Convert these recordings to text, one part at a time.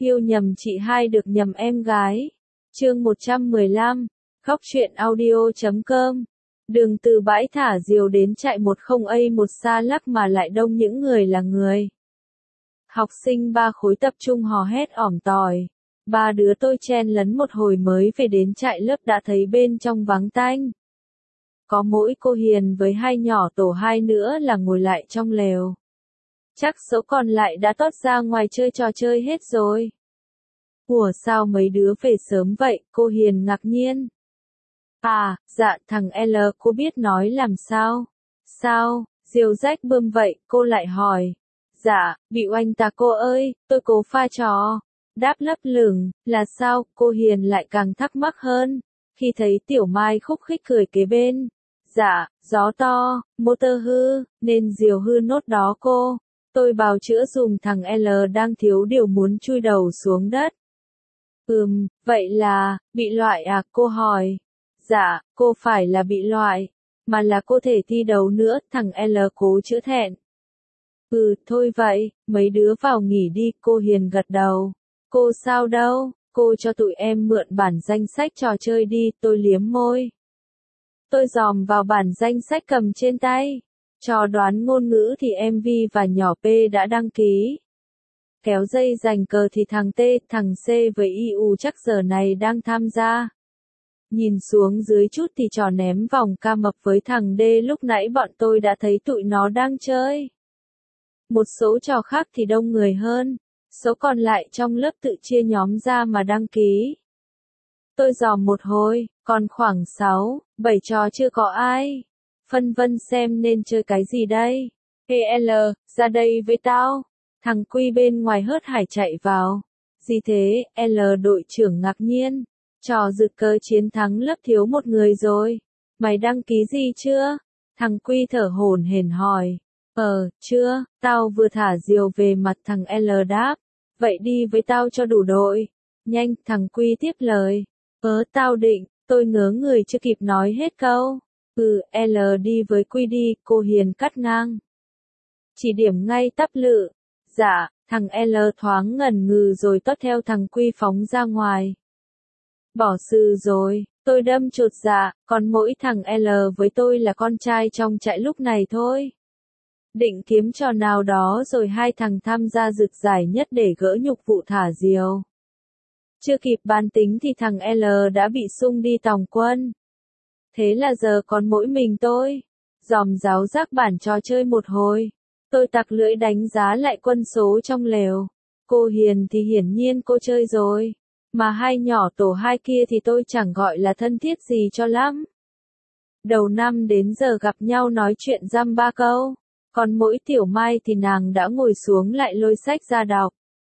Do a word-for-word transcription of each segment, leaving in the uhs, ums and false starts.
Yêu nhầm chị hai được nhầm em gái. Chương một trăm mười lăm, khóc chuyện audio chấm com. Đường từ bãi thả diều đến chạy một không a một xa lắc mà lại đông những người là người. Học sinh ba khối tập trung hò hét ỏm tỏi. Ba đứa tôi chen lấn một hồi mới về đến chạy lớp đã thấy bên trong vắng tanh. Có mỗi cô Hiền với hai nhỏ tổ hai nữa là ngồi lại trong lều. Chắc số còn lại đã tót ra ngoài chơi trò chơi hết rồi. Ủa sao mấy đứa về sớm vậy, cô Hiền ngạc nhiên. À, dạ thằng L cô biết nói làm sao? Sao, diều rách bơm vậy, cô lại hỏi. Dạ, bị oanh tà cô ơi, tôi cố pha trò. Đáp lấp lửng, là sao, cô Hiền lại càng thắc mắc hơn. Khi thấy Tiểu Mai khúc khích cười kế bên. Dạ, gió to, motor hư, nên diều hư nốt đó cô. Tôi bào chữa dùm thằng L đang thiếu điều muốn chui đầu xuống đất. Ừm, vậy là, bị loại à, cô hỏi. Dạ, cô phải là bị loại, mà là cô thể thi đấu nữa, thằng L cố chữa thẹn. Ừ, thôi vậy, mấy đứa vào nghỉ đi, cô Hiền gật đầu. Cô sao đâu, cô cho tụi em mượn bản danh sách trò chơi đi, tôi liếm môi. Tôi dòm vào bản danh sách cầm trên tay. Trò đoán ngôn ngữ thì em vê và nhỏ P đã đăng ký. Kéo dây giành cờ thì thằng T, thằng C với i u chắc giờ này đang tham gia. Nhìn xuống dưới chút thì trò ném vòng ca mập với thằng D lúc nãy bọn tôi đã thấy tụi nó đang chơi. Một số trò khác thì đông người hơn, số còn lại trong lớp tự chia nhóm ra mà đăng ký. Tôi dòm một hồi, còn khoảng sáu, bảy trò chưa có ai. Phân vân xem nên chơi cái gì đây. Ê L, ra đây với tao. Thằng Quy bên ngoài hớt hải chạy vào. Gì thế, L đội trưởng ngạc nhiên. Trò rực cớ chiến thắng lớp thiếu một người rồi. Mày đăng ký gì chưa? Thằng Quy thở hổn hển hỏi. Ờ, chưa, tao vừa thả diều về mặt thằng L đáp. Vậy đi với tao cho đủ đội. Nhanh, thằng Quy tiếp lời. Ớ tao định, tôi ngớ người chưa kịp nói hết câu. Ừ, L đi với Quy đi, cô Hiền cắt ngang. Chỉ điểm ngay tắp lự. Dạ, thằng L thoáng ngần ngừ rồi tót theo thằng Quy phóng ra ngoài. Bỏ sư rồi, tôi đâm chột dạ, còn mỗi thằng L với tôi là con trai trong trại lúc này thôi. Định kiếm trò nào đó rồi hai thằng tham gia rực giải nhất để gỡ nhục vụ thả diều. Chưa kịp bàn tính thì thằng L đã bị sung đi tòng quân. Thế là giờ còn mỗi mình tôi. Dòm giáo giác bản trò chơi một hồi. Tôi tặc lưỡi đánh giá lại quân số trong lều. Cô Hiền thì hiển nhiên cô chơi rồi. Mà hai nhỏ tổ hai kia thì tôi chẳng gọi là thân thiết gì cho lắm. Đầu năm đến giờ gặp nhau nói chuyện dăm ba câu. Còn mỗi Tiểu Mai thì nàng đã ngồi xuống lại lôi sách ra đọc.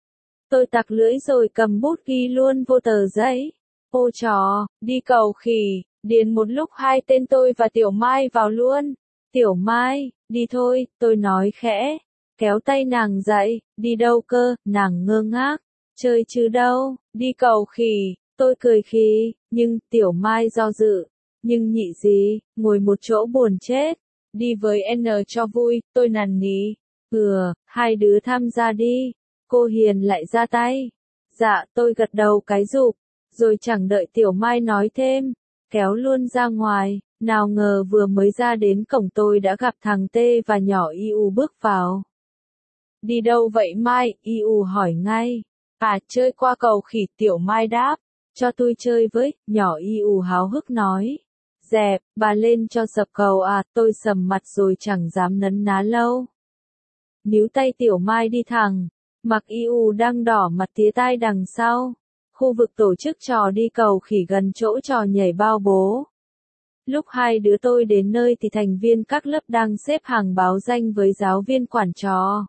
Tôi tặc lưỡi rồi cầm bút ghi luôn vô tờ giấy. Ô trò, đi cầu khỉ, điền một lúc hai tên tôi và Tiểu Mai vào luôn. Tiểu Mai, đi thôi, tôi nói khẽ. Kéo tay nàng dậy, đi đâu cơ, nàng ngơ ngác. Chơi chứ đâu, đi cầu khỉ, tôi cười khì, nhưng Tiểu Mai do dự. Nhưng nhị gì, ngồi một chỗ buồn chết. Đi với N cho vui, tôi nằn ní. Ừ, hai đứa tham gia đi. Cô Hiền lại ra tay. Dạ, tôi gật đầu cái rụp. Rồi chẳng đợi Tiểu Mai nói thêm. Kéo luôn ra ngoài. Nào ngờ vừa mới ra đến cổng tôi đã gặp thằng T và nhỏ i u bước vào. Đi đâu vậy Mai? i u hỏi ngay. À, chơi qua cầu khỉ, Tiểu Mai đáp. Cho tôi chơi với, nhỏ i u háo hức nói. Dẹp, bà lên cho sập cầu à, tôi sầm mặt rồi chẳng dám nấn ná lâu. Níu tay Tiểu Mai đi thẳng. Mặc i u đang đỏ mặt tía tai đằng sau. Khu vực tổ chức trò đi cầu khỉ gần chỗ trò nhảy bao bố. Lúc hai đứa tôi đến nơi thì thành viên các lớp đang xếp hàng báo danh với giáo viên quản trò.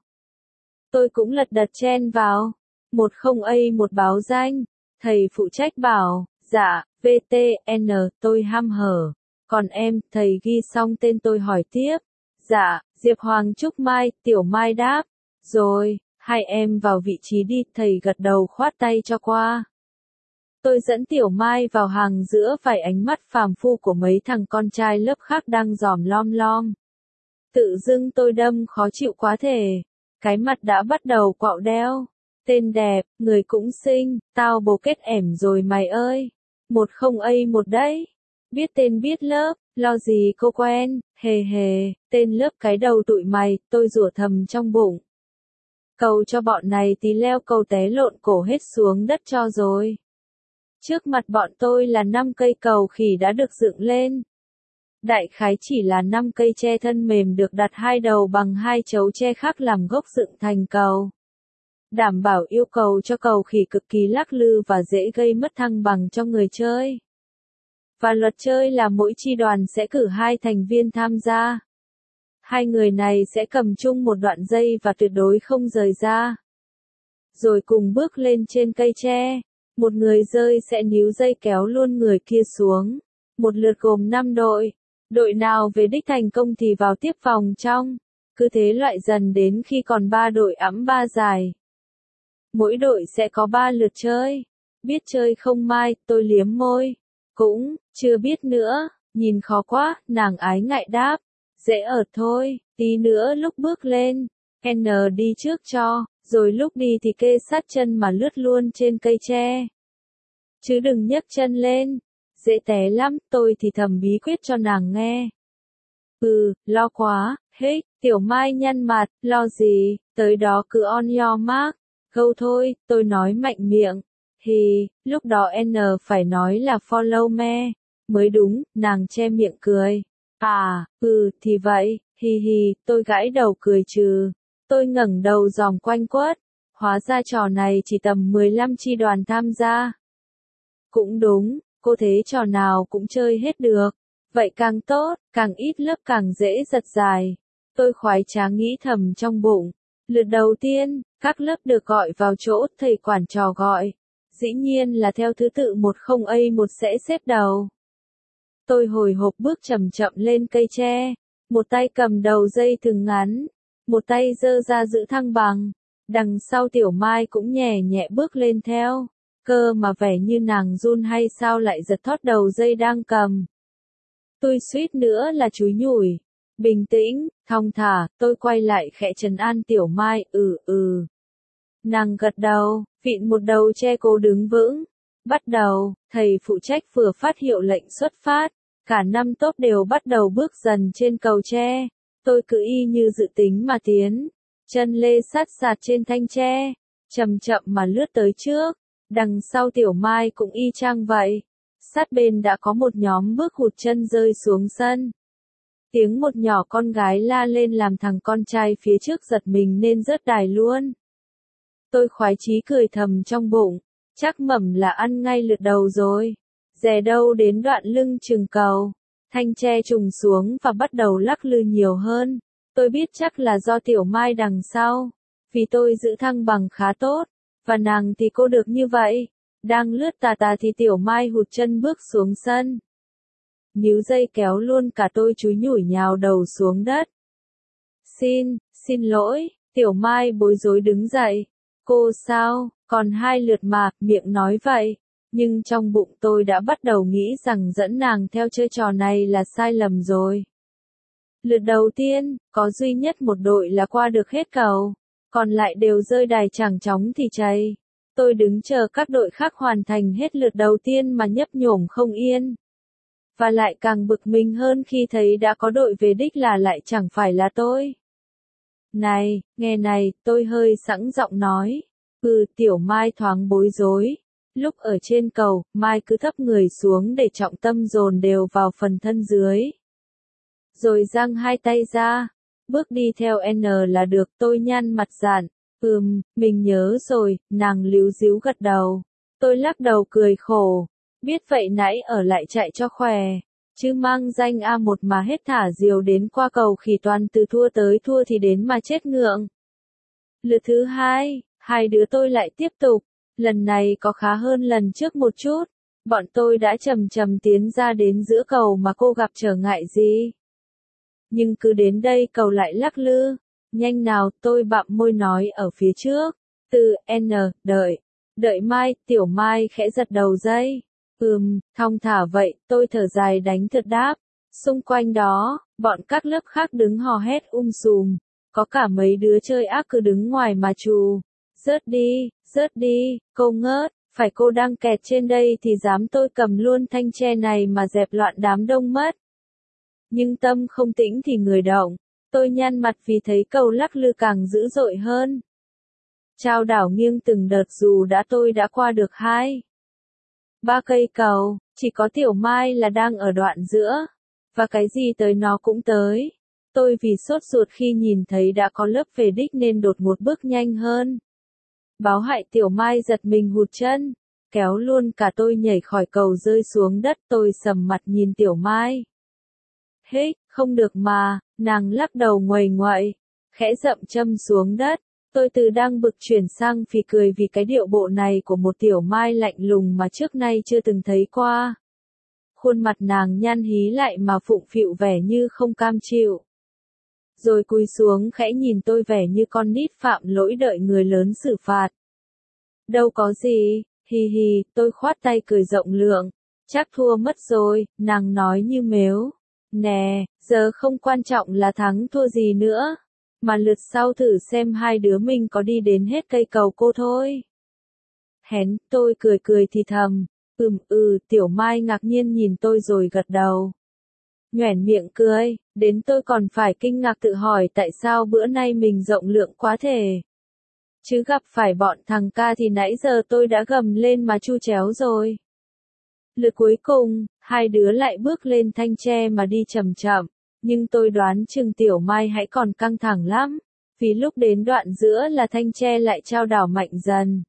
Tôi cũng lật đật chen vào. Một không a một báo danh. Thầy phụ trách bảo, dạ, vê tê en, tôi hăm hở. Còn em, thầy ghi xong tên tôi hỏi tiếp. Dạ, Diệp Hoàng Trúc Mai, Tiểu Mai đáp. Rồi, hai em vào vị trí đi, thầy gật đầu khoát tay cho qua. Tôi dẫn Tiểu Mai vào hàng giữa vài ánh mắt phàm phu của mấy thằng con trai lớp khác đang dòm lom lom. Tự dưng tôi đâm khó chịu quá thể. Cái mặt đã bắt đầu quạo đeo. Tên đẹp, người cũng xinh, tao bồ kết ẻm rồi mày ơi. Một không a một đấy. Biết tên biết lớp, lo gì cô quen, hề hề, tên lớp cái đầu tụi mày, tôi rủa thầm trong bụng. Cầu cho bọn này tí leo cầu té lộn cổ hết xuống đất cho rồi. Trước mặt bọn tôi là năm cây cầu khỉ đã được dựng lên. Đại khái chỉ là năm cây tre thân mềm được đặt hai đầu bằng hai chấu tre khác làm gốc dựng thành cầu. Đảm bảo yêu cầu cho cầu khỉ cực kỳ lắc lư và dễ gây mất thăng bằng cho người chơi. Và luật chơi là mỗi chi đoàn sẽ cử hai thành viên tham gia. Hai người này sẽ cầm chung một đoạn dây và tuyệt đối không rời ra. Rồi cùng bước lên trên cây tre. Một người rơi sẽ níu dây kéo luôn người kia xuống. Một lượt gồm năm đội. Đội nào về đích thành công thì vào tiếp vòng trong. Cứ thế loại dần đến khi còn ba đội ẵm ba giải. Mỗi đội sẽ có ba lượt chơi. Biết chơi không Mai, tôi liếm môi. Cũng, chưa biết nữa, nhìn khó quá, nàng ái ngại đáp. Dễ ợt thôi, tí nữa lúc bước lên, N đi trước cho, rồi lúc đi thì kê sát chân mà lướt luôn trên cây tre. Chứ đừng nhấc chân lên, dễ té lắm, tôi thì thầm bí quyết cho nàng nghe. Ừ, lo quá, hết, Tiểu Mai nhăn mặt, lo gì, tới đó cứ on your mark, go thôi, tôi nói mạnh miệng. Thì, lúc đó N phải nói là follow me, mới đúng, nàng che miệng cười. À, ừ, thì vậy, hi hi, tôi gãi đầu cười trừ. Tôi ngẩng đầu dòm quanh quất, hóa ra trò này chỉ tầm mười lăm chi đoàn tham gia. Cũng đúng, cô thế trò nào cũng chơi hết được. Vậy càng tốt, càng ít lớp càng dễ giật dài. Tôi khoái trá nghĩ thầm trong bụng. Lượt đầu tiên, các lớp được gọi vào chỗ thầy quản trò gọi. Dĩ nhiên là theo thứ tự một không a một sẽ xếp đầu. Tôi hồi hộp bước chậm chậm lên cây tre, một tay cầm đầu dây thừng ngắn, một tay giơ ra giữ thăng bằng. Đằng sau Tiểu Mai cũng nhẹ nhẹ bước lên theo, cơ mà vẻ như nàng run hay sao lại giật thót đầu dây đang cầm. Tôi suýt nữa là chúi nhủi. Bình tĩnh, thong thả, tôi quay lại khẽ trấn an Tiểu Mai, ừ ừ. Nàng gật đầu, vịn một đầu tre cố đứng vững. Bắt đầu, thầy phụ trách vừa phát hiệu lệnh xuất phát. Cả năm tốp đều bắt đầu bước dần trên cầu tre. Tôi cứ y như dự tính mà tiến. Chân lê sát sạt trên thanh tre. Chậm chậm mà lướt tới trước. Đằng sau Tiểu Mai cũng y chang vậy. Sát bên đã có một nhóm bước hụt chân rơi xuống sân. Tiếng một nhỏ con gái la lên làm thằng con trai phía trước giật mình nên rớt đài luôn. Tôi khoái chí cười thầm trong bụng, chắc mẩm là ăn ngay lượt đầu rồi. Dè đâu đến đoạn lưng chừng cầu, thanh tre trùng xuống và bắt đầu lắc lư nhiều hơn. Tôi biết chắc là do Tiểu Mai đằng sau, vì tôi giữ thăng bằng khá tốt, và nàng thì cô được như vậy. Đang lướt tà tà thì Tiểu Mai hụt chân bước xuống sân. Níu dây kéo luôn cả tôi chúi nhủi nhào đầu xuống đất. Xin, xin lỗi, Tiểu Mai bối rối đứng dậy. Cô sao, còn hai lượt mà, miệng nói vậy. Nhưng trong bụng tôi đã bắt đầu nghĩ rằng dẫn nàng theo chơi trò này là sai lầm rồi. Lượt đầu tiên, có duy nhất một đội là qua được hết cầu. Còn lại đều rơi đài chẳng chóng thì chày. Tôi đứng chờ các đội khác hoàn thành hết lượt đầu tiên mà nhấp nhổm không yên. Và lại càng bực mình hơn khi thấy đã có đội về đích là lại chẳng phải là tôi. Này, nghe này, tôi hơi sẵn giọng nói. Ừ, Tiểu Mai thoáng bối rối. Lúc ở trên cầu, Mai cứ thấp người xuống để trọng tâm dồn đều vào phần thân dưới. Rồi giang hai tay ra. Bước đi theo N là được, tôi nhăn mặt dạn. Ừm, mình nhớ rồi, nàng líu díu gật đầu. Tôi lắc đầu cười khổ. Biết vậy nãy ở lại chạy cho khỏe. Chứ mang danh a một mà hết thả diều đến qua cầu khỉ toàn từ thua tới thua thì đến mà chết ngượng. Lượt thứ hai, hai đứa tôi lại tiếp tục. Lần này có khá hơn lần trước một chút. Bọn tôi đã chậm chậm tiến ra đến giữa cầu mà cô gặp trở ngại gì. Nhưng cứ đến đây cầu lại lắc lư. Nhanh nào, tôi bặm môi nói ở phía trước. Từ N, đợi. Đợi Mai, Tiểu Mai khẽ giật đầu dây. Ừm, thong thả vậy, tôi thở dài đánh thật đáp. Xung quanh đó, bọn các lớp khác đứng hò hét um sùm. Có cả mấy đứa chơi ác cứ đứng ngoài mà trù. Rớt đi, rớt đi, cô ngớt, phải cô đang kẹt trên đây thì dám tôi cầm luôn thanh tre này mà dẹp loạn đám đông mất. Nhưng tâm không tĩnh thì người động, tôi nhăn mặt vì thấy cầu lắc lư càng dữ dội hơn. Chao đảo nghiêng từng đợt dù đã tôi đã qua được hai. Ba cây cầu, chỉ có Tiểu Mai là đang ở đoạn giữa. Và cái gì tới nó cũng tới. Tôi vì sốt ruột khi nhìn thấy đã có lớp về đích nên đột ngột bước nhanh hơn. Báo hại Tiểu Mai giật mình hụt chân, kéo luôn cả tôi nhảy khỏi cầu rơi xuống đất. Tôi sầm mặt nhìn Tiểu Mai. Hích, không được mà, nàng lắc đầu nguầy nguậy, khẽ dậm châm xuống đất. Tôi từ đang bực chuyển sang phì cười vì cái điệu bộ này của một Tiểu Mai lạnh lùng mà trước nay chưa từng thấy qua. Khuôn mặt nàng nhăn hí lại mà phụng phịu vẻ như không cam chịu. Rồi cúi xuống khẽ nhìn tôi vẻ như con nít phạm lỗi đợi người lớn xử phạt. Đâu có gì, hi hi, tôi khoát tay cười rộng lượng. Chắc thua mất rồi, nàng nói như mếu. Nè, giờ không quan trọng là thắng thua gì nữa. Mà lượt sau thử xem hai đứa mình có đi đến hết cây cầu cô thôi. Hén, tôi cười cười thì thầm. Ừm ừ, Tiểu Mai ngạc nhiên nhìn tôi rồi gật đầu. Nhoẻn miệng cười, đến tôi còn phải kinh ngạc tự hỏi tại sao bữa nay mình rộng lượng quá thể. Chứ gặp phải bọn thằng ca thì nãy giờ tôi đã gầm lên mà chu chéo rồi. Lượt cuối cùng, hai đứa lại bước lên thanh tre mà đi chậm chậm, nhưng tôi đoán chừng Tiểu Mai hãy còn căng thẳng lắm, vì lúc đến đoạn giữa là thanh tre lại chao đảo mạnh dần.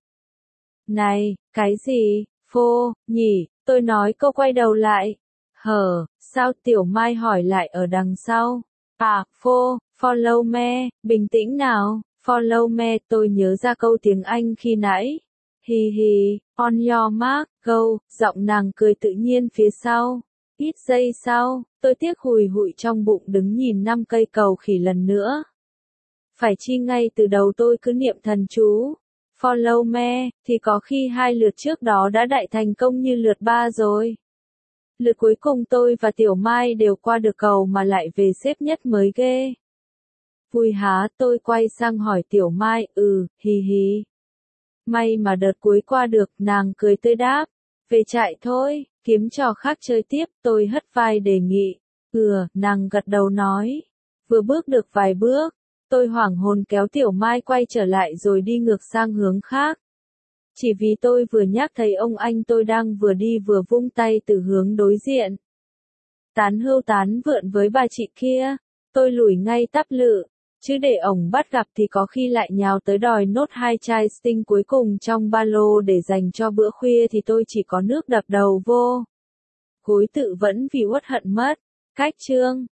Này, cái gì, phô, nhỉ, tôi nói cô quay đầu lại. Hở, sao Tiểu Mai hỏi lại ở đằng sau? À, phô, follow me, bình tĩnh nào, follow me, tôi nhớ ra câu tiếng Anh khi nãy. Hi hi, on your mark, go, giọng nàng cười tự nhiên phía sau. Ít giây sau, tôi tiếc hùi hụi trong bụng đứng nhìn năm cây cầu khỉ lần nữa. Phải chi ngay từ đầu tôi cứ niệm thần chú. Follow me, thì có khi hai lượt trước đó đã đại thành công như lượt ba rồi. Lượt cuối cùng tôi và Tiểu Mai đều qua được cầu mà lại về xếp nhất mới ghê. Vui há, tôi quay sang hỏi Tiểu Mai, ừ, hì hì. May mà đợt cuối qua được, nàng cười tươi đáp. Về chạy thôi, kiếm trò khác chơi tiếp, tôi hất vai đề nghị. Ừ, nàng gật đầu nói. Vừa bước được vài bước, tôi hoảng hồn kéo Tiểu Mai quay trở lại rồi đi ngược sang hướng khác. Chỉ vì tôi vừa nhắc thấy ông anh tôi đang vừa đi vừa vung tay từ hướng đối diện. Tán hưu tán vượn với bà chị kia, tôi lủi ngay tắp lự, chứ để ổng bắt gặp thì có khi lại nhào tới đòi nốt hai chai Sting cuối cùng trong ba lô để dành cho bữa khuya thì tôi chỉ có nước đập đầu vô. Gối tự vẫn vì uất hận mất. Cách chương